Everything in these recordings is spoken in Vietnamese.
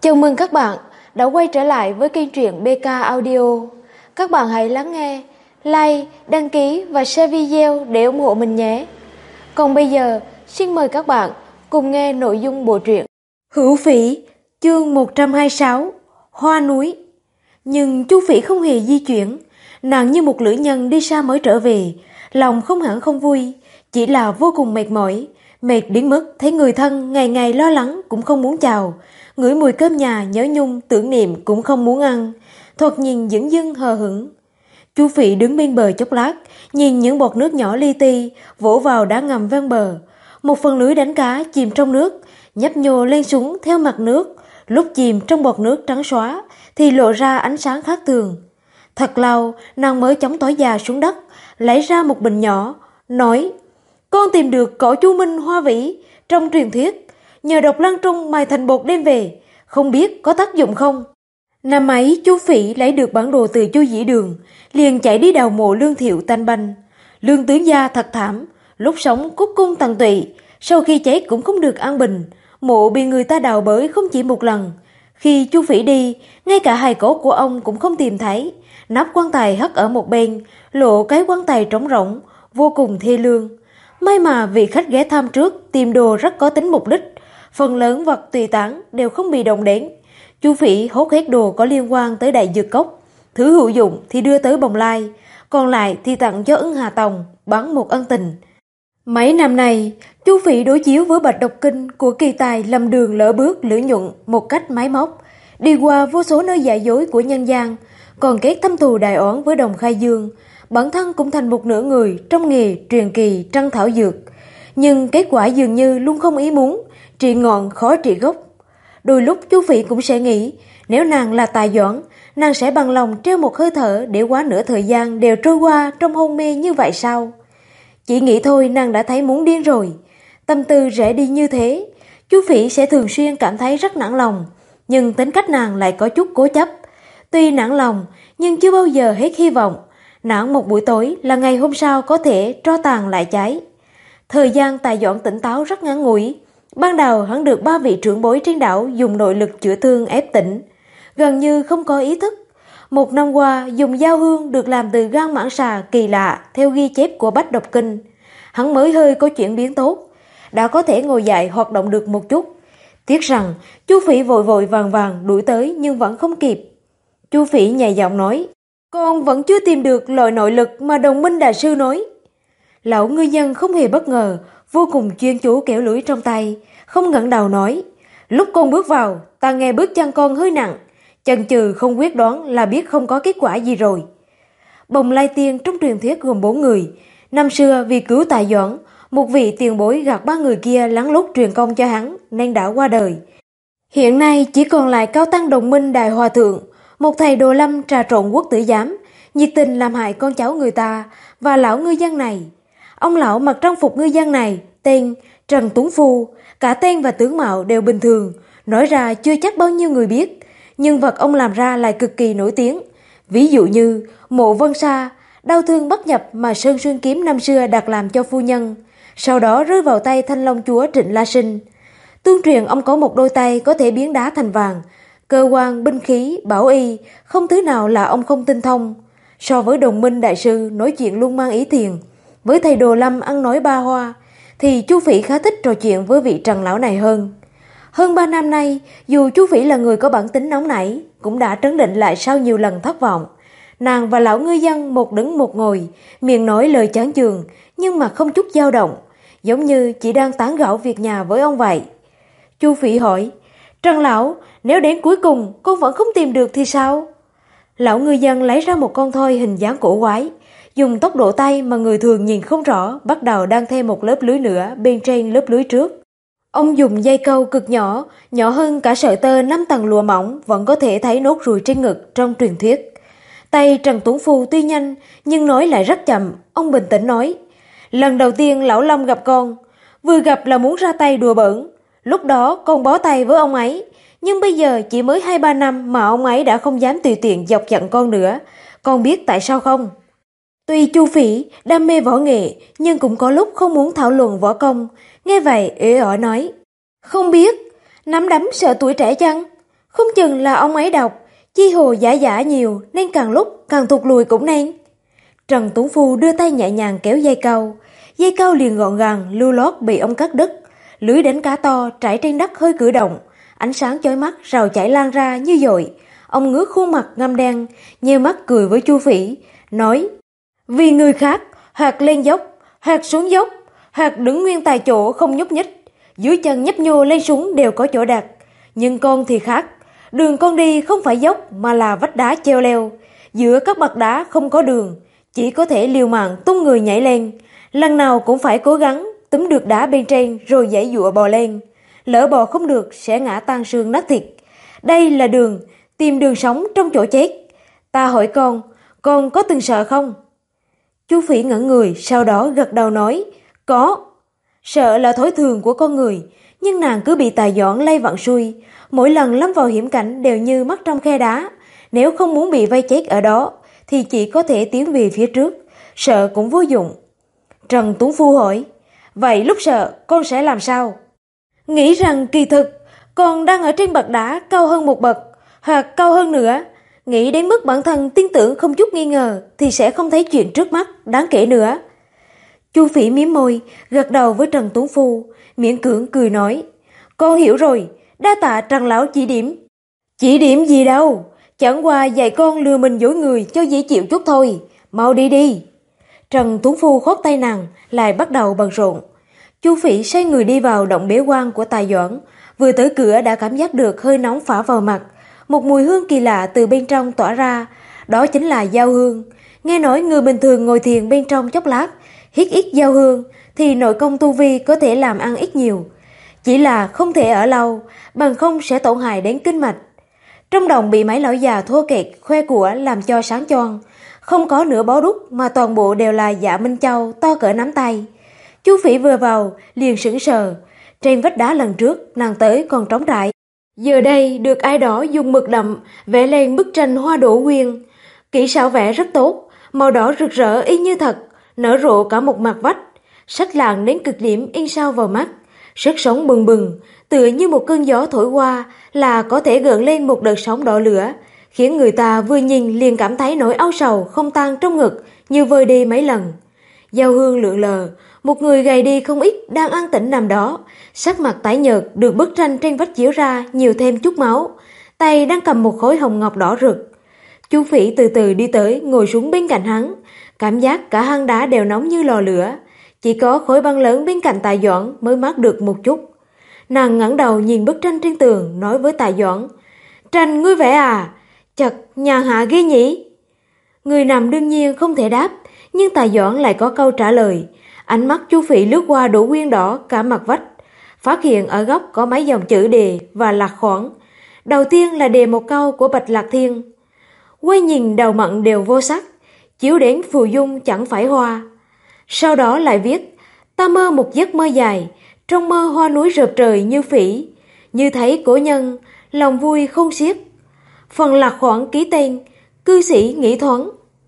Chào mừng các bạn đã quay trở lại với kênh truyện BK Audio. Các bạn hãy lắng nghe, like, đăng ký và share video để ủng hộ mình nhé. Còn bây giờ, xin mời các bạn cùng nghe nội dung bộ truyện Hữu Phỉ, chương 126, Hoa núi. Nhưng Chu Phỉ không hề di chuyển, nàng như một lữ nhân đi xa mới trở về, lòng không hẳn không vui, chỉ là vô cùng mệt mỏi, mệt đến mức thấy người thân ngày ngày lo lắng cũng không muốn chào, ngửi mùi cơm nhà nhớ nhung tưởng niệm cũng không muốn ăn, thoạt nhìn dửng dưng hờ hững. Chu Phỉ đứng bên bờ chốc lát, nhìn những bọt nước nhỏ li ti vỗ vào đá ngầm ven bờ, một phần lưới đánh cá chìm trong nước, nhấp nhô lên xuống theo mặt nước, lúc chìm trong bọt nước trắng xóa thì lộ ra ánh sáng khác thường. Thật lâu, nàng mới chống tối già xuống đất, lấy ra một bình nhỏ, nói: "Con tìm được cỏ chu minh hoa vĩ trong truyền thuyết, nhờ độc lan trung mài thành bột đem về, không biết có tác dụng không?" Năm ấy Chu Phỉ lấy được bản đồ từ Chu Dĩ Đường, liền chạy đi đào mộ Lương Thiệu tanh banh. Lương tướng gia thật thảm, lúc sống cúc cung tận tụy, sau khi chết cũng không được an bình, mộ bị người ta đào bới không chỉ một lần. Khi Chu Phỉ đi, ngay cả hài cốt của ông cũng không tìm thấy, nắp quan tài hất ở một bên, lộ cái quan tài trống rỗng, vô cùng thê lương. May mà vị khách ghé thăm trước tìm đồ rất có tính mục đích, phần lớn vật tùy tán đều không bị động đến. Chu Phỉ hốt hết đồ có liên quan tới đại dược cốc, thứ hữu dụng thì đưa tới Bồng Lai, còn lại thì tặng cho Ưng Hà Tòng, bán một ân tình. Mấy năm nay, Chu Phỉ đối chiếu với bạch độc kinh của kỳ tài lầm đường lỡ bước lưỡi nhuận một cách máy móc, đi qua vô số nơi giả dối của nhân gian, còn kết thâm thù đại oán với Đồng Khai Dương, bản thân cũng thành một nửa người trong nghề truyền kỳ trăng thảo dược. Nhưng kết quả dường như luôn không ý muốn, trị ngọn khó trị gốc. Đôi lúc Chu Phỉ cũng sẽ nghĩ, nếu nàng là Tài Doãn, nàng sẽ bằng lòng treo một hơi thở để quá nửa thời gian đều trôi qua trong hôn mê như vậy sao? Chỉ nghĩ thôi nàng đã thấy muốn điên rồi. Tâm tư rẽ đi như thế, Chu Phỉ sẽ thường xuyên cảm thấy rất nản lòng, nhưng tính cách nàng lại có chút cố chấp. Tuy nản lòng, nhưng chưa bao giờ hết hy vọng. Nản một buổi tối là ngày hôm sau có thể tro tàn lại cháy. Thời gian Tài Doãn tỉnh táo rất ngắn ngủi. Ban đầu hắn được 3 vị trưởng bối trên đảo dùng nội lực chữa thương ép tỉnh, gần như không có ý thức. Một năm qua dùng dao hương được làm từ gan mãng xà kỳ lạ theo ghi chép của Bách Độc Kinh, hắn mới hơi có chuyển biến tốt, đã có thể ngồi dậy hoạt động được một chút. Tiếc rằng Chu Phỉ vội vội vàng vàng đuổi tới nhưng vẫn không kịp. Chu Phỉ nhẹ giọng nói: "Con vẫn chưa tìm được loại nội lực mà Đồng Minh đại sư nói." Lão ngư dân không hề bất ngờ, vô cùng chuyên chú kéo lưỡi trong tay, không ngẩng đầu nói: "Lúc con bước vào, ta nghe bước chân con hơi nặng, chần chừ không quyết đoán là biết không có kết quả gì rồi." Bồng Lai Tiên trong truyền thuyết gồm 4 người. Năm xưa vì cứu Tài Doãn, một vị tiền bối gạt 3 người kia lén lút truyền công cho hắn nên đã qua đời. Hiện nay chỉ còn lại cao tăng Đồng Minh Đại Hòa Thượng, một thầy đồ lâm trà trộn quốc tử giám, nhiệt tình làm hại con cháu người ta, và lão ngư dân này. Ông lão mặc trang phục ngư dân này tên Trần Tuấn Phu, cả tên và tướng mạo đều bình thường, nói ra chưa chắc bao nhiêu người biết, nhưng vật ông làm ra lại cực kỳ nổi tiếng. Ví dụ như Mộ Vân Sa, đau thương bất nhập mà Sơn Xuyên Kiếm năm xưa đặt làm cho phu nhân, sau đó rơi vào tay Thanh Long chúa Trịnh La Sinh. Tương truyền ông có một đôi tay có thể biến đá thành vàng, cơ quan, binh khí, bảo y, không thứ nào là ông không tinh thông. So với Đồng Minh đại sư nói chuyện luôn mang ý thiền, với thầy Đồ Lâm ăn nói ba hoa, thì Chu Phỉ khá thích trò chuyện với vị Trần lão này hơn. Hơn 3 năm nay, dù Chu Phỉ là người có bản tính nóng nảy, cũng đã trấn định lại sau nhiều lần thất vọng. Nàng và lão ngư dân một đứng một ngồi, miệng nói lời chán chường, nhưng mà không chút dao động, giống như chỉ đang tán gẫu việc nhà với ông vậy. Chu Phỉ hỏi: "Trần lão, nếu đến cuối cùng con vẫn không tìm được thì sao?" Lão ngư dân lấy ra một con thoi hình dáng cổ quái, dùng tốc độ tay mà người thường nhìn không rõ, bắt đầu đan thêm một lớp lưới nữa bên trên lớp lưới trước. Ông dùng dây câu cực nhỏ, nhỏ hơn cả sợi tơ 5 tầng lụa mỏng, vẫn có thể thấy nốt ruồi trên ngực trong truyền thuyết. Tay Trần Tuấn Phu tuy nhanh, nhưng nói lại rất chậm. Ông bình tĩnh nói: "Lần đầu tiên lão Lâm gặp con, vừa gặp là muốn ra tay đùa bỡn. Lúc đó con bó tay với ông ấy, nhưng bây giờ chỉ mới 2-3 năm mà ông ấy đã không dám tùy tiện dọc giận con nữa. Con biết tại sao không?" Tuy Chu Phỉ đam mê võ nghệ, nhưng cũng có lúc không muốn thảo luận võ công. Nghe vậy ế ỏi nói: "Không biết. Nắm đấm sợ tuổi trẻ chăng?" Không chừng là ông ấy đọc, chi hồ giả giả nhiều nên càng lúc càng thụt lùi cũng nên. Trần Tuấn Phu đưa tay nhẹ nhàng kéo dây câu liền gọn gàng lưu lót bị ông cắt đứt. Lưới đánh cá to trải trên đất hơi cử động, ánh sáng chói mắt rào chảy lan ra như dội. Ông ngước khuôn mặt ngăm đen, nheo mắt cười với Chu Phỉ, nói: vì người khác, hoặc lên dốc, hoặc xuống dốc, hoặc đứng nguyên tại chỗ không nhúc nhích, dưới chân nhấp nhô lên xuống đều có chỗ đặt. Nhưng con thì khác, đường con đi không phải dốc mà là vách đá treo leo. Giữa các bậc đá không có đường, chỉ có thể liều mạng tung người nhảy lên. Lần nào cũng phải cố gắng túm được đá bên trên rồi giãy giụa bò lên. Lỡ bò không được sẽ ngã tan xương nát thịt. Đây là đường, tìm đường sống trong chỗ chết. Ta hỏi con có từng sợ không? Chu Phỉ ngẩn người, sau đó gật đầu nói: có. Sợ là thói thường của con người, nhưng nàng cứ bị Tài Doãn lay vặn xuôi, mỗi lần lâm vào hiểm cảnh đều như mắc trong khe đá. Nếu không muốn bị vây chết ở đó thì chỉ có thể tiến về phía trước, sợ cũng vô dụng. Trần Tuấn Phu hỏi: vậy lúc sợ con sẽ làm sao? Nghĩ rằng kỳ thực con đang ở trên bậc đá cao hơn một bậc, hoặc cao hơn nữa. Nghĩ đến mức bản thân tin tưởng không chút nghi ngờ thì sẽ không thấy chuyện trước mắt đáng kể nữa. Chu Phỉ mím môi, gật đầu với Trần Tuấn Phu, miễn cưỡng cười nói: con hiểu rồi, đa tạ Trần lão chỉ điểm. Chỉ điểm gì đâu, chẳng qua dạy con lừa mình dối người cho dễ chịu chút thôi, mau đi đi. Trần Tuấn Phu khoát tay nàng, lại bắt đầu bận rộn. Chu Phỉ xoay người đi vào động bế quan của Tài Doãn, vừa tới cửa đã cảm giác được hơi nóng phả vào mặt, một mùi hương kỳ lạ từ bên trong tỏa ra, đó chính là dao hương. Nghe nói người bình thường ngồi thiền bên trong chốc lát, hít ít dao hương thì nội công tu vi có thể làm ăn ít nhiều, chỉ là không thể ở lâu, bằng không sẽ tổn hại đến kinh mạch. Trong đồng bị mấy lão già thô kệch khoe của làm cho sáng choang, không có nửa bó đúc mà toàn bộ đều là dạ minh châu to cỡ nắm tay. Chu Phỉ vừa vào liền sững sờ, trên vách đá lần trước nàng tới còn trống trải, giờ đây được ai đó dùng mực đậm vẽ lên bức tranh hoa đỗ quyên. Kỹ xảo vẽ rất tốt, màu đỏ rực rỡ y như thật, nở rộ cả một mặt vách, sắc lạng đến cực điểm in sâu vào mắt, sức sống bừng bừng, tựa như một cơn gió thổi qua là có thể gợn lên một đợt sóng đỏ lửa, khiến người ta vừa nhìn liền cảm thấy nỗi âu sầu không tan trong ngực như vơi đi mấy lần. Dao hương lượn lờ, một người gầy đi không ít đang an tĩnh nằm đó, sắc mặt tái nhợt, được bức tranh trên vách chiếu ra nhiều thêm chút máu, tay đang cầm một khối hồng ngọc đỏ rực. Chu Phỉ từ từ đi tới, ngồi xuống bên cạnh hắn, cảm giác cả hang đá đều nóng như lò lửa, chỉ có khối băng lớn bên cạnh Tài Doãn mới mát được một chút. Nàng ngẩng đầu nhìn bức tranh trên tường, nói với Tài Doãn: tranh ngươi vẽ à? Chật, nhàn hạ ghê nhỉ? Người nằm đương nhiên không thể đáp, nhưng Tài Doãn lại có câu trả lời. Ánh mắt Chu Phỉ lướt qua đỗ quyên đỏ cả mặt vách, phát hiện ở góc có mấy dòng chữ đề và lạc khoản. Đầu tiên là đề một câu của Bạch Lạc Thiên: quay nhìn đầu mận đều vô sắc, chiếu đến phù dung chẳng phải hoa. Sau đó lại viết: ta mơ một giấc mơ dài, trong mơ hoa núi rợp trời như phỉ, như thấy cổ nhân, lòng vui không xiết. Phần lạc khoản ký tên cư sĩ Nghĩ Thoáng.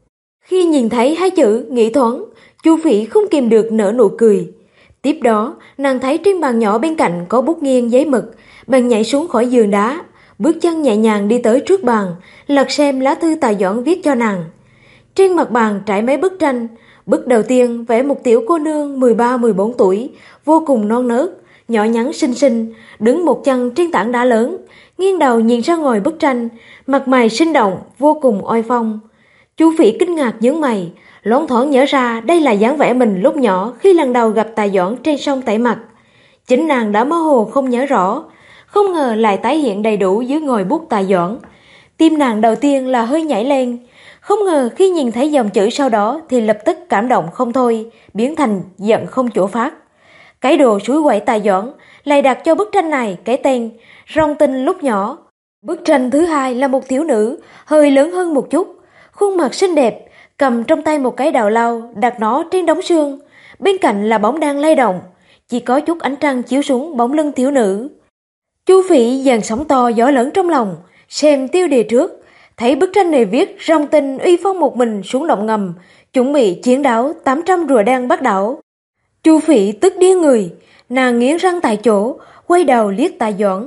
Khi nhìn thấy hai chữ Nghĩ Thoáng, Chu Phỉ không kìm được nở nụ cười. Tiếp đó, nàng thấy trên bàn nhỏ bên cạnh có bút nghiêng giấy mực, bèn nhảy xuống khỏi giường đá, bước chân nhẹ nhàng đi tới trước bàn, lật xem lá thư Tài Doãn viết cho nàng. Trên mặt bàn trải mấy bức tranh. Bức đầu tiên vẽ một tiểu cô nương 13-14 tuổi, vô cùng non nớt, nhỏ nhắn xinh xinh, đứng một chân trên tảng đá lớn, nghiêng đầu nhìn ra ngoài bức tranh, mặt mày sinh động, vô cùng oai phong. Chu Phỉ kinh ngạc nhướng mày, loáng thoáng nhớ ra đây là dáng vẻ mình lúc nhỏ khi lần đầu gặp Tài Doãn trên sông Tẩy Mặt. Chính nàng đã mơ hồ không nhớ rõ, không ngờ lại tái hiện đầy đủ dưới ngòi bút Tài Doãn. Tim nàng đầu tiên là hơi nhảy lên, không ngờ khi nhìn thấy dòng chữ sau đó thì lập tức cảm động không thôi, biến thành giận không chỗ phát. Cái đồ suối quậy Tài Doãn lại đặt cho bức tranh này cái tên Rong Tinh lúc nhỏ. Bức tranh thứ hai là một thiếu nữ hơi lớn hơn một chút, khuôn mặt xinh đẹp, cầm trong tay một cái đào lau, đặt nó trên đống xương, bên cạnh là bóng đang lay động, chỉ có chút ánh trăng chiếu xuống bóng lưng thiếu nữ. Chu Phỉ dàn sóng to gió lớn trong lòng, xem tiêu đề trước, thấy bức tranh này viết Rong Tinh uy phong một mình xuống động ngầm, chuẩn bị chiến đấu 800 rùa đen bắt đảo. Chu Phỉ tức điên người, nàng nghiến răng tại chỗ, quay đầu liếc Tài Doãn,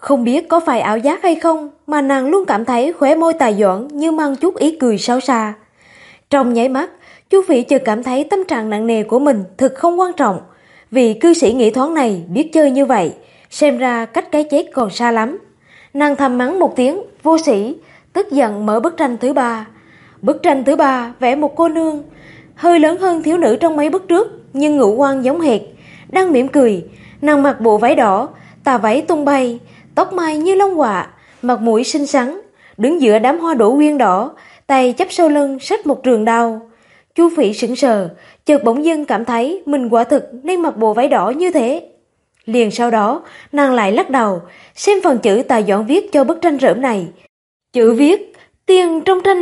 Không biết có phải ảo giác hay không mà nàng luôn cảm thấy khóe môi Tài Doãn như mang chút ý cười xấu xa. Trong nháy mắt, Chu Phỉ chợt cảm thấy tâm trạng nặng nề của mình thực không quan trọng. Vì cư sĩ nghĩ thoáng này biết chơi như vậy, xem ra cách cái chết còn xa lắm. Nàng thầm mắng một tiếng vô sĩ, tức giận mở bức tranh thứ ba. Bức tranh thứ ba vẽ một cô nương hơi lớn hơn thiếu nữ trong mấy bức trước, nhưng ngũ quan giống hệt, đang mỉm cười. Nàng mặc bộ váy đỏ, tà váy tung bay, tóc mai như lông quạ, mặt mũi xinh xắn, đứng giữa đám hoa đỗ quyên đỏ, tay chắp sau lưng xách một trường đao. Chu Phỉ sững sờ, chợt bỗng dưng cảm thấy mình quả thực nên mặc bộ váy đỏ như thế. Liền sau đó, nàng lại lắc đầu, xem phần chữ Tài Doãn viết cho bức tranh rỡm này. Chữ viết tiền trong tranh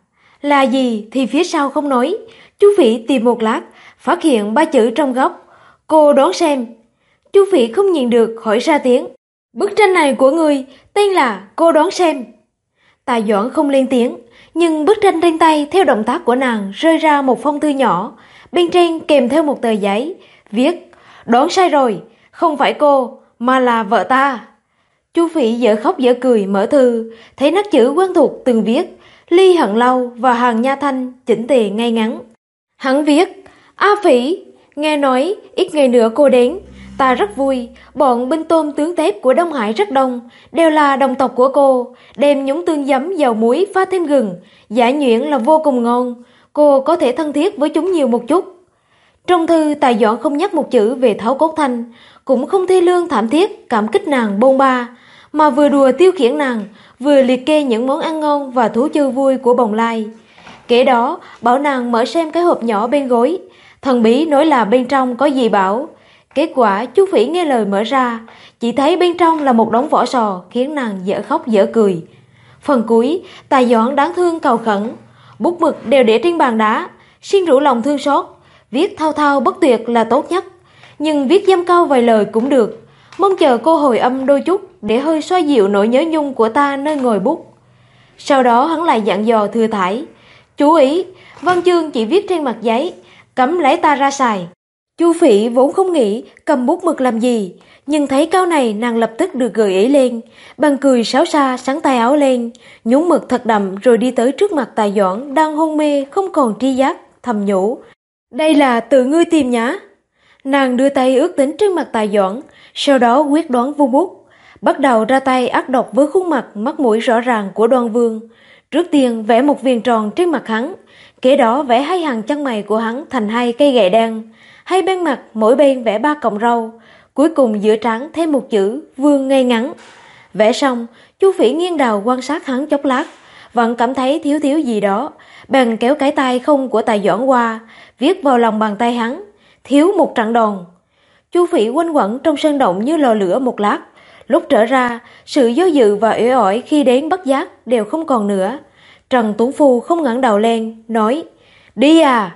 là gì thì phía sau không nói. Chu Phỉ tìm một lát, phát hiện 3 chữ trong góc. Cô đoán xem. Chu Phỉ không nhìn được hỏi ra tiếng. Bức tranh này của người tên là Cô đoán xem. Tài Doãn không lên tiếng, nhưng bức tranh trên tay theo động tác của nàng rơi ra một phong thư nhỏ, bên trên kèm theo một tờ giấy, viết: đoán sai rồi, không phải cô, mà là vợ ta. Chu Phỉ dở khóc dở cười mở thư, thấy nét chữ quen thuộc từng viết, Ly Hận Lâu và Hàn Nha Thanh chỉnh tề ngay ngắn. Hắn viết: A Phỉ, nghe nói ít ngày nữa cô đến, ta rất vui. Bọn binh tôm tướng tép của Đông Hải rất đông, đều là đồng tộc của cô. Đem nhúng tương giấm dầu muối pha thêm gừng, giả nhuyễn là vô cùng ngon. Cô có thể thân thiết với chúng nhiều một chút. Trong thư, Tài Doãn không nhắc một chữ về Tháo Cốt Thanh, cũng không thê lương thảm thiết cảm kích nàng bôn ba, mà vừa đùa tiêu khiển nàng, vừa liệt kê những món ăn ngon và thú chơi vui của Bồng Lai. Kể đó, bảo nàng mở xem cái hộp nhỏ bên gối, thần bí nói là bên trong có gì bảo. Kết quả Chu Phỉ nghe lời mở ra, chỉ thấy bên trong là một đống vỏ sò, khiến nàng dở khóc dở cười. Phần cuối, Tài Doãn đáng thương cầu khẩn, bút mực đều để trên bàn đá, xin rủ lòng thương xót, viết thao thao bất tuyệt là tốt nhất, nhưng viết dăm câu vài lời cũng được. Mong chờ cô hồi âm đôi chút để hơi xoa dịu nỗi nhớ nhung của ta nơi ngòi bút. Sau đó hắn lại dặn dò Thừa Thải: chú ý, văn chương chỉ viết trên mặt giấy, cấm lấy ta ra xài. Chu Phỉ vốn không nghĩ cầm bút mực làm gì, nhưng thấy câu này nàng lập tức được gợi ý lên, bằng cười xáo xa sắn tay áo lên, nhúng mực thật đậm rồi đi tới trước mặt Tài Doãn đang hôn mê không còn tri giác, thầm nhủ: đây là tự ngươi tìm nhá. Nàng đưa tay ước tính trên mặt Tài Doãn, sau đó quyết đoán vung bút, bắt đầu ra tay ác độc với khuôn mặt mắt mũi rõ ràng của Đoan Vương. Trước tiên vẽ một viền tròn trên mặt hắn, kế đó vẽ 2 hàng chân mày của hắn thành 2 cây gậy đen, 2 bên mặt mỗi bên vẽ 3 cọng râu, cuối cùng giữa trán thêm một chữ Vương ngay ngắn. Vẽ xong, Chu Phỉ nghiêng đầu quan sát hắn chốc lát, vẫn cảm thấy thiếu thiếu gì đó, bèn kéo cái tay không của Tài Doãn qua, viết vào lòng bàn tay hắn: thiếu một trận đòn. Chu Phỉ quanh quẩn trong sân động như lò lửa một lát, lúc trở ra, sự do dự và uể oải khi đến bất giác đều không còn nữa. Trần Tuấn Phu không ngẩng đầu lên, nói: đi à?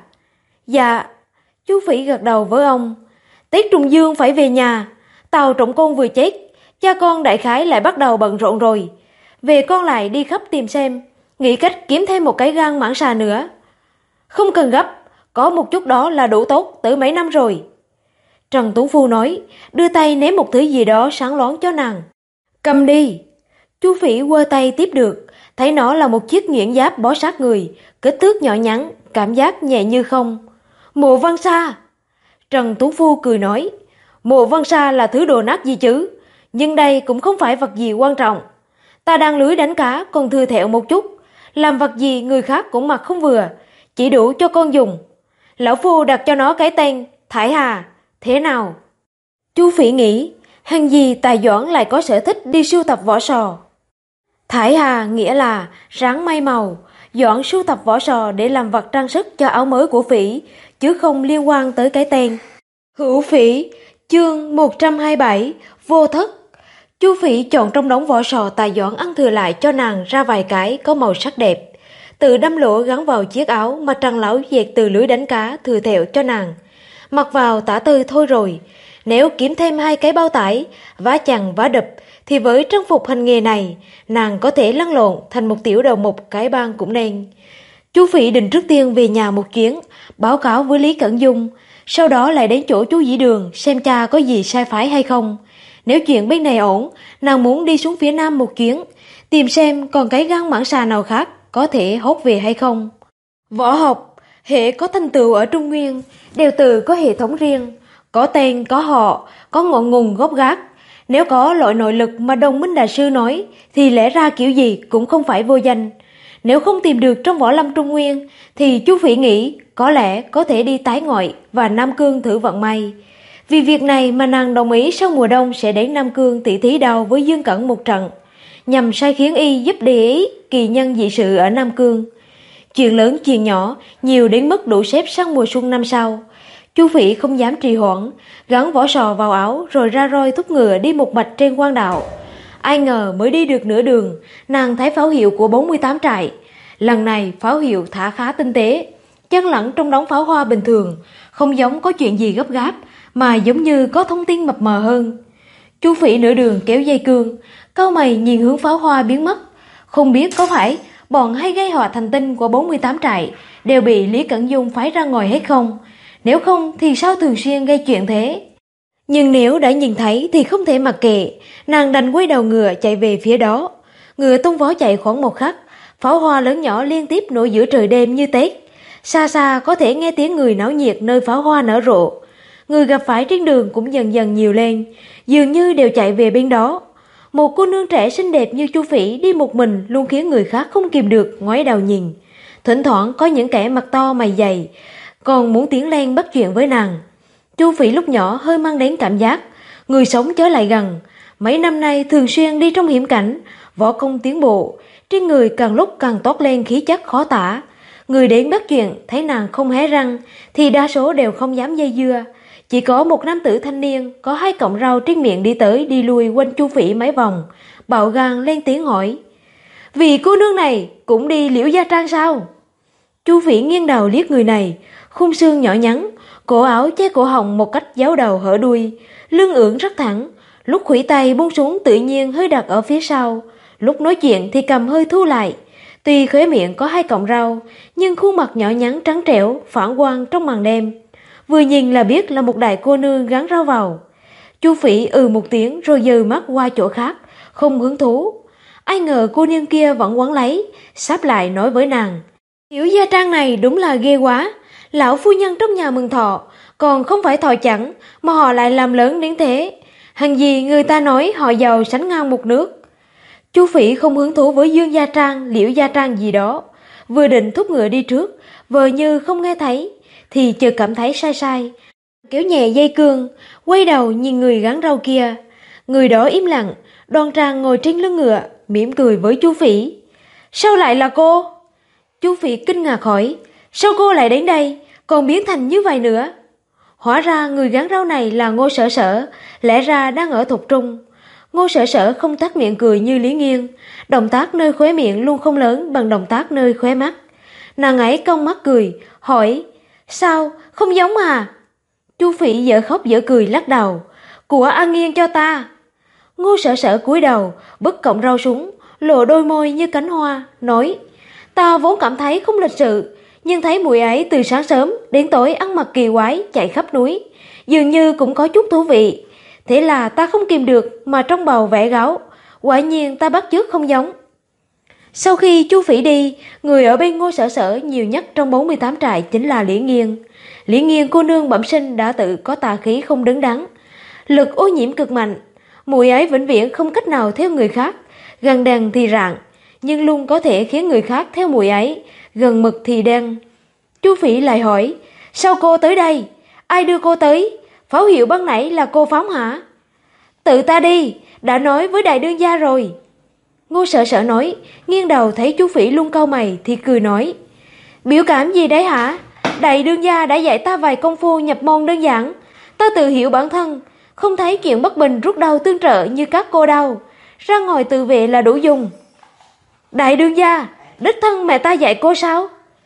Dạ. Chu Phỉ gật đầu với ông. Tết Trùng Dương phải về nhà, Tào Trọng Côn vừa chết, cha con đại khái lại bắt đầu bận rộn rồi. Về con lại đi khắp tìm xem, nghĩ cách kiếm thêm một cái gang mãng xà nữa. Không cần gấp, có một chút đó là đủ tốt, từ mấy năm rồi. Trần Tuấn Phu nói, đưa tay ném một thứ gì đó sáng loáng cho nàng. Cầm đi. Chu Phỉ quơ tay tiếp được, thấy nó là một chiếc nghiễn giáp bó sát người, kích thước nhỏ nhắn, cảm giác nhẹ như không. Mộ Văn Sa. Trần Tuấn Phu cười nói, Mộ Văn Sa là thứ đồ nát gì chứ, nhưng đây cũng không phải vật gì quan trọng. Ta đang lưới đánh cá còn thừa thẹo một chút, làm vật gì người khác cũng mặc không vừa, chỉ đủ cho con dùng. Lão Phu đặt cho nó cái tên Thải Hà, thế nào? Chu Phỉ nghĩ, hèn gì Tài Doãn lại có sở thích đi sưu tập vỏ sò. Thải Hà nghĩa là ráng may màu, Doãn sưu tập vỏ sò để làm vật trang sức cho áo mới của Phỉ, chứ không liên quan tới cái tên. Hữu Phỉ, chương 127, vô thất. Chu Phỉ chọn trong đống vỏ sò Tài Doãn ăn thừa lại cho nàng ra vài cái có màu sắc đẹp, tự đâm lỗ gắn vào chiếc áo mà Trần Lão dệt từ lưới đánh cá thừa thẹo cho nàng. Mặc vào tả tơi thôi rồi, nếu kiếm thêm 2 cái bao tải, vá chằng vá đập, thì với trang phục hành nghề này, nàng có thể lăn lộn thành một tiểu đầu mục cái bang cũng nên. Chu Phỉ định trước tiên về nhà một chuyến, báo cáo với Lý Cẩn Dung, sau đó lại đến chỗ chú Dĩ Đường xem cha có gì sai phái hay không. Nếu chuyện bên này ổn, nàng muốn đi xuống phía nam một chuyến, tìm xem còn cái gan mãng xà nào khác có thể hốt về hay không. Võ học, hệ có thành tựu ở Trung Nguyên, đều tự có hệ thống riêng, có tên, có họ, có ngọn nguồn gốc gác. Nếu có loại nội lực mà Đồng Minh Đại Sư nói, thì lẽ ra kiểu gì cũng không phải vô danh. Nếu không tìm được trong võ lâm Trung Nguyên, thì Chu Phỉ nghĩ có lẽ có thể đi tái ngoại và Nam Cương thử vận may. Vì việc này mà nàng đồng ý sau mùa đông sẽ đến Nam Cương tỉ thí đao với Dương Cẩn một trận, nhằm sai khiến y giúp để ý kỳ nhân dị sự ở Nam Cương. Chuyện lớn chuyện nhỏ, nhiều đến mức đủ xếp sang mùa xuân năm sau. Chu Phỉ không dám trì hoãn, gắn vỏ sò vào áo rồi ra roi thúc ngựa đi một mạch trên quan đạo. Ai ngờ mới đi được nửa đường, nàng thấy pháo hiệu của 48 trại. Lần này pháo hiệu thả khá tinh tế, chân lẫn trong đống pháo hoa bình thường, không giống có chuyện gì gấp gáp, mà giống như có thông tin mập mờ hơn. Chu Phỉ nửa đường kéo dây cương, cau mày nhìn hướng pháo hoa biến mất. Không biết có phải bọn hay gây họa thành tinh của 48 trại đều bị Lý Cẩn Dung phái ra ngoài hết không? Nếu không thì sao thường xuyên gây chuyện thế? Nhưng nếu đã nhìn thấy thì không thể mặc kệ, nàng đành quay đầu ngựa chạy về phía đó. Ngựa tung vó chạy khoảng một khắc, pháo hoa lớn nhỏ liên tiếp nổi giữa trời đêm như Tết. Xa xa có thể nghe tiếng người náo nhiệt nơi pháo hoa nở rộ. Người gặp phải trên đường cũng dần dần nhiều lên, dường như đều chạy về bên đó. Một cô nương trẻ xinh đẹp như Chu Phỉ đi một mình luôn khiến người khác không kìm được ngoái đầu nhìn. Thỉnh thoảng có những kẻ mặt to mày dày còn muốn tiến lên bắt chuyện với nàng. Chu Phỉ lúc nhỏ hơi mang đến cảm giác người sống chớ lại gần. Mấy năm nay thường xuyên đi trong hiểm cảnh, võ công tiến bộ, trên người càng lúc càng toát lên khí chất khó tả. Người đến bắt chuyện thấy nàng không hé răng thì đa số đều không dám dây dưa. Chỉ có một nam tử thanh niên có 2 cọng rau trên miệng đi tới đi lui quanh Chu Phỉ mấy vòng, bạo gan lên tiếng hỏi: "Vì cô nương này cũng đi Liễu Gia Trang sao?" Chu Phỉ nghiêng đầu liếc người này, khung xương nhỏ nhắn, cổ áo che cổ họng một cách giáo đầu hở đuôi, lưng ưỡn rất thẳng, lúc khuỷu tay buông xuống tự nhiên hơi đặt ở phía sau, lúc nói chuyện thì cầm hơi thu lại. Tuy khóe miệng có 2 cọng rau, nhưng khuôn mặt nhỏ nhắn trắng trẻo, phản quang trong màn đêm. Vừa nhìn là biết là một đại cô nương gắn rau vào. Chu Phỉ một tiếng rồi dời mắt qua chỗ khác, không hứng thú. Ai ngờ cô nương kia vẫn quấn lấy, sáp lại nói với nàng: "Liễu Gia Trang này đúng là ghê quá, lão phu nhân trong nhà mừng thọ, còn không phải thọ chẳng mà họ lại làm lớn đến thế. Hằng gì người ta nói họ giàu sánh ngang một nước." Chu Phỉ không hứng thú với Dương Gia Trang, Liễu Gia Trang gì đó, vừa định thúc ngựa đi trước, vờ như không nghe thấy, thì chợt cảm thấy sai sai, kéo nhẹ dây cương, quay đầu nhìn người gắn rau kia. Người đó im lặng, đoan trang ngồi trên lưng ngựa, mỉm cười với Chu Phỉ. "Sao lại là cô?" Chu Phỉ kinh ngạc hỏi: "Sao cô lại đến đây, còn biến thành như vậy nữa?" Hóa ra người gắn rau này là Ngô Sở Sở, lẽ ra đang ở Thục Trung. Ngô Sở Sở không tắt miệng cười như Lý Nghiên, động tác nơi khóe miệng luôn không lớn bằng động tác nơi khóe mắt. Nàng ấy cong mắt cười, hỏi: "Sao, không giống à?" Chu Phỉ dở khóc dở cười lắc đầu: "Của An Nghiên cho ta." Ngô Sở Sở cúi đầu, bứt cọng rau xuống, lộ đôi môi như cánh hoa, nói: "Ta vốn cảm thấy không lịch sự, nhưng thấy muội ấy từ sáng sớm đến tối ăn mặc kỳ quái chạy khắp núi, dường như cũng có chút thú vị. Thế là ta không kìm được mà trong bầu vẽ gáo, quả nhiên ta bắt chước không giống." Sau khi Chu Phỉ đi, người ở bên Ngô Sở Sở nhiều nhất trong 48 trại chính là Lý Nghiên. Lý Nghiên cô nương bẩm sinh đã tự có tà khí không đứng đắn, lực ô nhiễm cực mạnh. Muội ấy vĩnh viễn không cách nào theo người khác, gần đèn thì rạng, nhưng luôn có thể khiến người khác theo muội ấy, gần mực thì đen. Chu Phỉ lại hỏi: "Sao cô tới đây? Ai đưa cô tới? Pháo hiệu ban nãy là cô phóng hả?" "Tự ta đi, đã nói với đại đương gia rồi." Ngô Sở Sở nói, nghiêng đầu thấy Chu Phỉ luôn cau mày thì cười nói: "Biểu cảm gì đấy hả? Đại đương gia đã dạy ta vài công phu nhập môn đơn giản, ta tự hiểu bản thân, không thấy chuyện bất bình rút đau tương trợ như các cô đâu, ra ngoài tự vệ là đủ dùng." "Đại đương gia, đích thân mẹ ta dạy cô sao?"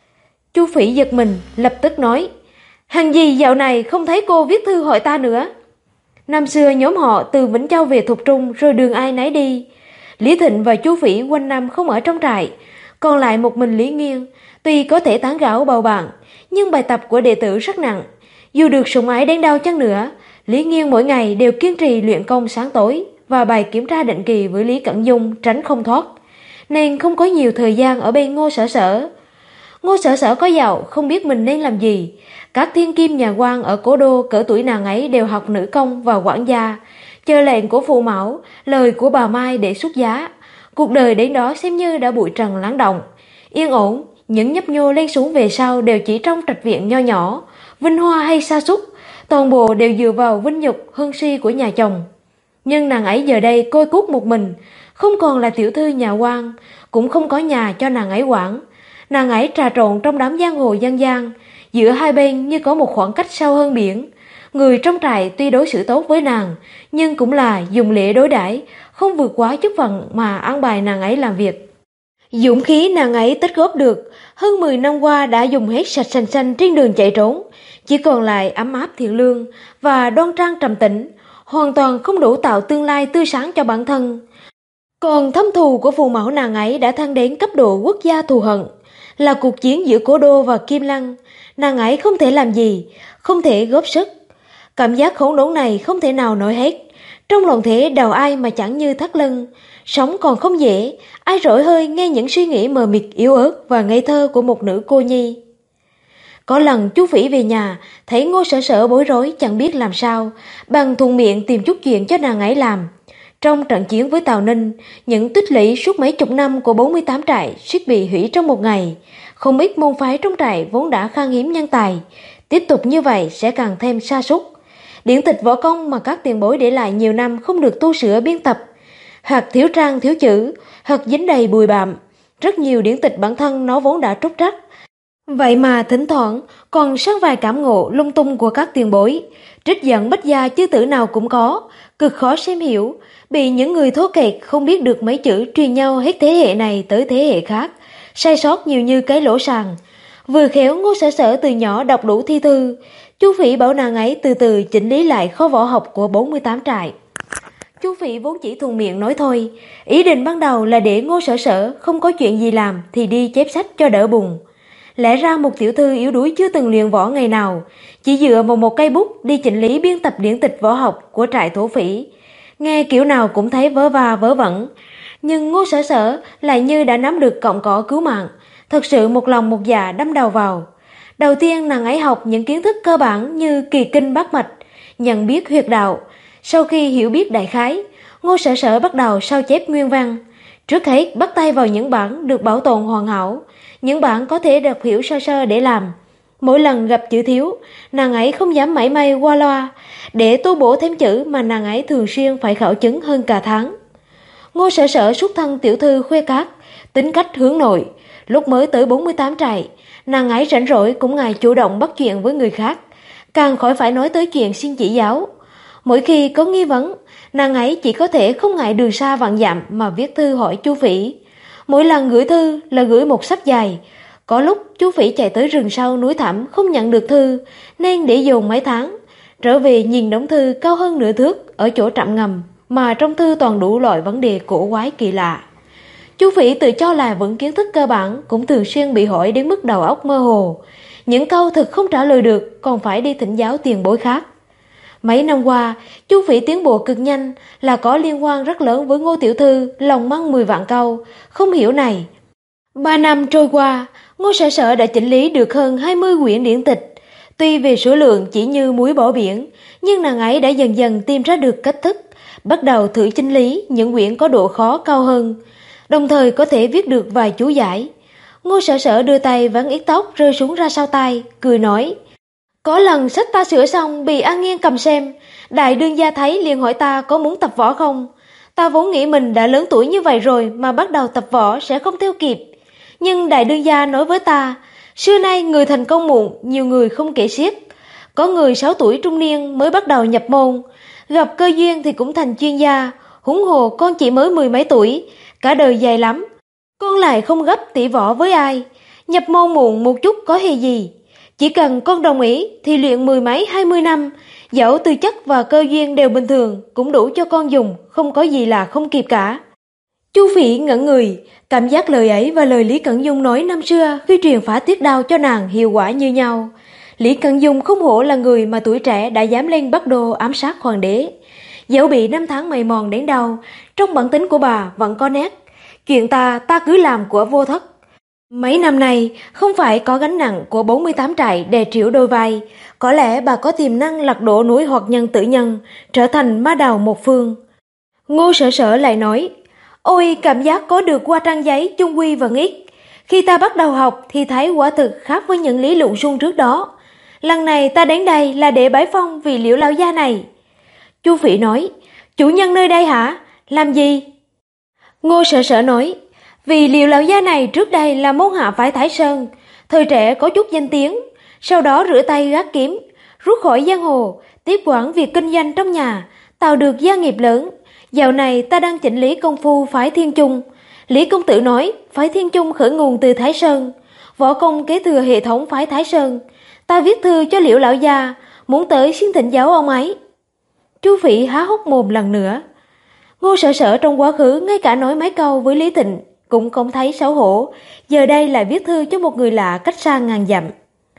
Chu Phỉ giật mình, lập tức nói: "Hằng gì dạo này không thấy cô viết thư hỏi ta nữa." Năm xưa nhóm họ từ Vĩnh Châu về Thục Trung rồi đường ai nấy đi. Lý Thịnh và Chu Phỉ quanh năm không ở trong trại, còn lại một mình Lý Nghiên. Tuy có thể tán gẫu bầu bạn, nhưng bài tập của đệ tử rất nặng. Dù được sủng ái đến đâu chăng nữa, Lý Nghiên mỗi ngày đều kiên trì luyện công sáng tối và bài kiểm tra định kỳ với Lý Cẩn Dung tránh không thoát, nên không có nhiều thời gian ở bên Ngô Sở Sở. Ngô Sở Sở có giàu không biết mình nên làm gì. Các thiên kim nhà quan ở cố đô cỡ tuổi nàng ấy đều học nữ công và quản gia, chờ lệnh của phụ mẫu, lời của bà Mai để xuất giá. Cuộc đời đến đó xem như đã bụi trần lắng động, yên ổn. Những nhấp nhô lên xuống về sau đều chỉ trong trạch viện nho nhỏ, vinh hoa hay sa sút, toàn bộ đều dựa vào vinh nhục hưng suy của nhà chồng. Nhưng nàng ấy giờ đây côi cút một mình, không còn là tiểu thư nhà quan, cũng không có nhà cho nàng ấy quản. Nàng ấy trà trộn trong đám giang hồ dân gian, giữa hai bên như có một khoảng cách sâu hơn biển. Người trong trại tuy đối xử tốt với nàng, nhưng cũng là dùng lễ đối đãi, không vượt quá chức phận mà an bài nàng ấy làm việc. Dũng khí nàng ấy tích góp được hơn 10 năm qua đã dùng hết sạch sành xanh trên đường chạy trốn, chỉ còn lại ấm áp thiện lương và đoan trang trầm tĩnh, hoàn toàn không đủ tạo tương lai tươi sáng cho bản thân. Còn thâm thù của phụ mẫu nàng ấy đã thăng đến cấp độ quốc gia thù hận, là cuộc chiến giữa Cố Đô và Kim Lăng. Nàng ấy không thể làm gì, không thể góp sức. Cảm giác khốn đốn này không thể nào nói hết. Trong lòng thế đầu ai mà chẳng như thắt lưng. Sống còn không dễ, ai rỗi hơi nghe những suy nghĩ mờ mịt yếu ớt và ngây thơ của một nữ cô nhi. Có lần Chu Phỉ về nhà, thấy Ngô Sở Sở bối rối chẳng biết làm sao, bằng thuận miệng tìm chút chuyện cho nàng ấy làm. Trong trận chiến với Tào Ninh, những tích lũy suốt mấy chục năm của 48 trại suýt bị hủy trong một ngày. Không ít môn phái trong trại vốn đã khan hiếm nhân tài, tiếp tục như vậy sẽ càng thêm sa sút. Điển tịch võ công mà các tiền bối để lại nhiều năm không được tu sửa biên tập, hoặc thiếu trang thiếu chữ, hoặc dính đầy bụi bặm. Rất nhiều điển tịch bản thân nó vốn đã trúc trắc. Vậy mà thỉnh thoảng còn sát vài cảm ngộ lung tung của các tiền bối, trích dẫn bách gia chư tử nào cũng có, cực khó xem hiểu, bị những người thô kệch không biết được mấy chữ truyền nhau hết thế hệ này tới thế hệ khác, sai sót nhiều như cái lỗ sàn. Vừa khéo Ngô Sở Sở từ nhỏ đọc đủ thi thư, Chu Phỉ bảo nàng ấy từ từ chỉnh lý lại kho võ học của 48 trại. Chu Phỉ vốn chỉ thuận miệng nói thôi, ý định ban đầu là để Ngô Sở Sở không có chuyện gì làm thì đi chép sách cho đỡ buồn. Lẽ ra một tiểu thư yếu đuối chưa từng luyện võ ngày nào, chỉ dựa vào một cây bút đi chỉnh lý biên tập điển tịch võ học của trại thổ phỉ, nghe kiểu nào cũng thấy vớ va vớ vẩn. Nhưng Ngô Sở Sở lại như đã nắm được cọng cỏ cứu mạng, thật sự một lòng một dạ đâm đầu vào. Đầu tiên nàng ấy học những kiến thức cơ bản như kỳ kinh bát mạch, nhận biết huyệt đạo. Sau khi hiểu biết đại khái, Ngô Sở Sở bắt đầu sao chép nguyên văn. Trước hết bắt tay vào những bản được bảo tồn hoàn hảo, những bản có thể đọc hiểu sơ sơ để làm. Mỗi lần gặp chữ thiếu, nàng ấy không dám mảy may qua loa, để tu bổ thêm chữ mà nàng ấy thường xuyên phải khảo chứng hơn cả tháng. Ngô Sở Sở xuất thân tiểu thư khuê cát, tính cách hướng nội. Lúc mới tới 48 trại, nàng ấy rảnh rỗi cũng ngại chủ động bắt chuyện với người khác, càng khỏi phải nói tới chuyện xin chỉ giáo. Mỗi khi có nghi vấn, nàng ấy chỉ có thể không ngại đường xa vạn dặm mà viết thư hỏi Chu Phỉ. Mỗi lần gửi thư là gửi một sắp dài. Có lúc Chu Phỉ chạy tới rừng sâu núi thẳm không nhận được thư, nên để dồn mấy tháng. Trở về nhìn đống thư cao hơn nửa thước ở chỗ trạm ngầm, mà trong thư toàn đủ loại vấn đề cổ quái kỳ lạ. Chu Phỉ tự cho là vững kiến thức cơ bản, cũng thường xuyên bị hỏi đến mức đầu óc mơ hồ. Những câu thực không trả lời được, còn phải đi thỉnh giáo tiền bối khác. Mấy năm qua, Chu Phỉ tiến bộ cực nhanh là có liên quan rất lớn với Ngô tiểu thư lòng măng 10 vạn câu, không hiểu này. 3 năm trôi qua, Ngô Sở Sở đã chỉnh lý được hơn 20 quyển điển tịch. Tuy về số lượng chỉ như muối bỏ biển, nhưng nàng ấy đã dần dần tìm ra được cách thức, bắt đầu thử chỉnh lý những quyển có độ khó cao hơn, đồng thời có thể viết được vài chú giải. Ngô Sở Sở đưa tay vén ít tóc rơi xuống ra sau tai, cười nói: có lần sách ta sửa xong bị An Nghiên cầm xem, đại đương gia thấy liền hỏi ta có muốn tập võ không. Ta vốn nghĩ mình đã lớn tuổi như vậy rồi mà bắt đầu tập võ sẽ không theo kịp. Nhưng đại đương gia nói với ta, xưa nay người thành công muộn, nhiều người không kể xiết. Có người 6 tuổi trung niên mới bắt đầu nhập môn, gặp cơ duyên thì cũng thành chuyên gia, huống hồ con chỉ mới 10 mấy tuổi, cả đời dài lắm. Con lại không gấp tỉ võ với ai, nhập môn muộn một chút có hề gì. Chỉ cần con đồng ý thì luyện 10 mấy 20 năm, dẫu tư chất và cơ duyên đều bình thường, cũng đủ cho con dùng, không có gì là không kịp cả. Chu Phỉ ngẩn người, cảm giác lời ấy và lời Lý Cẩn Dung nói năm xưa khi truyền phá tuyết đao cho nàng hiệu quả như nhau. Lý Cận Dung không hổ là người mà tuổi trẻ đã dám lên Bắc Đô ám sát hoàng đế. Dẫu bị năm tháng mày mòn đến đâu, trong bản tính của bà vẫn có nét chuyện ta cứ làm của vô thất. Mấy năm nay không phải có gánh nặng của 48 trại đè trĩu đôi vai, có lẽ bà có tiềm năng lật đổ núi hoặc nhân tử nhân, trở thành ma đầu một phương. Ngô Sở Sở lại nói, ôi cảm giác có được qua trang giấy chung quy vẫn ít. Khi ta bắt đầu học thì thấy quả thực khác với những lý luận suông trước đó. Lần này ta đến đây là để bái phong vì Liễu lão gia này. Chu Phỉ nói, chủ nhân nơi đây hả? Làm gì? Ngô Sở Sở nói, vì Liễu lão gia này trước đây là môn hạ phái Thái Sơn, thời trẻ có chút danh tiếng, sau đó rửa tay gác kiếm, rút khỏi giang hồ, tiếp quản việc kinh doanh trong nhà, tạo được gia nghiệp lớn. Dạo này ta đang chỉnh lý công phu phái Thiên Chung. Lý công tử nói phái Thiên Chung khởi nguồn từ Thái Sơn, võ công kế thừa hệ thống phái Thái Sơn. Ta viết thư cho Liễu lão gia, muốn tới xin thỉnh giáo ông ấy. Chu Phỉ há hốc mồm lần nữa. Ngô Sở Sở trong quá khứ ngay cả nói mấy câu với Lý Thịnh cũng không thấy xấu hổ, giờ đây lại viết thư cho một người lạ cách xa ngàn dặm.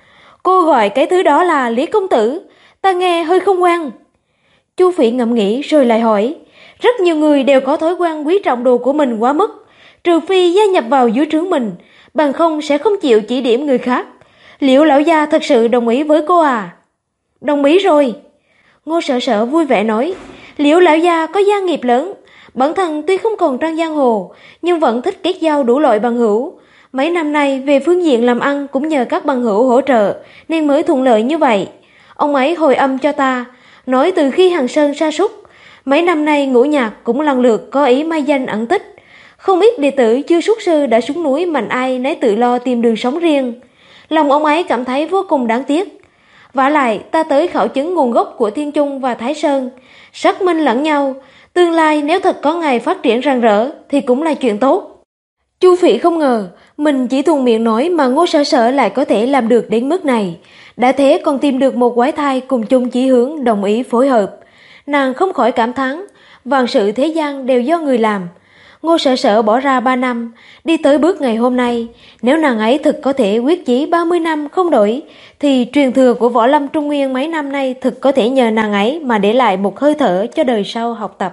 Cô gọi cái thứ đó là Lý công tử, ta nghe hơi không quen. Chu Phỉ ngẫm nghĩ rồi lại hỏi, rất nhiều người đều có thói quen quý trọng đồ của mình quá mức, trừ phi gia nhập vào dưới trướng mình, bằng không sẽ không chịu chỉ điểm người khác. Liễu lão gia thật sự đồng ý với cô à? Đồng ý rồi. Ngô Sở Sở vui vẻ nói, Liễu lão gia có gia nghiệp lớn, bản thân tuy không còn trong giang hồ, nhưng vẫn thích kết giao đủ loại bằng hữu. Mấy năm nay về phương diện làm ăn cũng nhờ các bằng hữu hỗ trợ nên mới thuận lợi như vậy. Ông ấy hồi âm cho ta, nói từ khi Hằng Sơn sa sút, mấy năm nay Ngũ Nhạc cũng lần lượt có ý mai danh ẩn tích. Không ít đệ tử chưa xuất sư đã xuống núi mạnh ai nấy tự lo tìm đường sống riêng. Lòng ông ấy cảm thấy vô cùng đáng tiếc. Vả lại ta tới khảo chứng nguồn gốc của Thiên Chung và Thái Sơn, xác minh lẫn nhau, tương lai nếu thật có ngày phát triển rạng rỡ thì cũng là chuyện tốt. Chu Phỉ không ngờ mình chỉ thuận miệng nói mà Ngô Sở Sở lại có thể làm được đến mức này. Đã thế còn tìm được một quái thai cùng chung chí hướng đồng ý phối hợp. Nàng không khỏi cảm thán, vạn sự thế gian đều do người làm. Ngô Sở Sở bỏ ra 3 năm, đi tới bước ngày hôm nay. Nếu nàng ấy thực có thể quyết chí 30 năm không đổi, thì truyền thừa của Võ Lâm Trung Nguyên mấy năm nay thực có thể nhờ nàng ấy mà để lại một hơi thở cho đời sau học tập.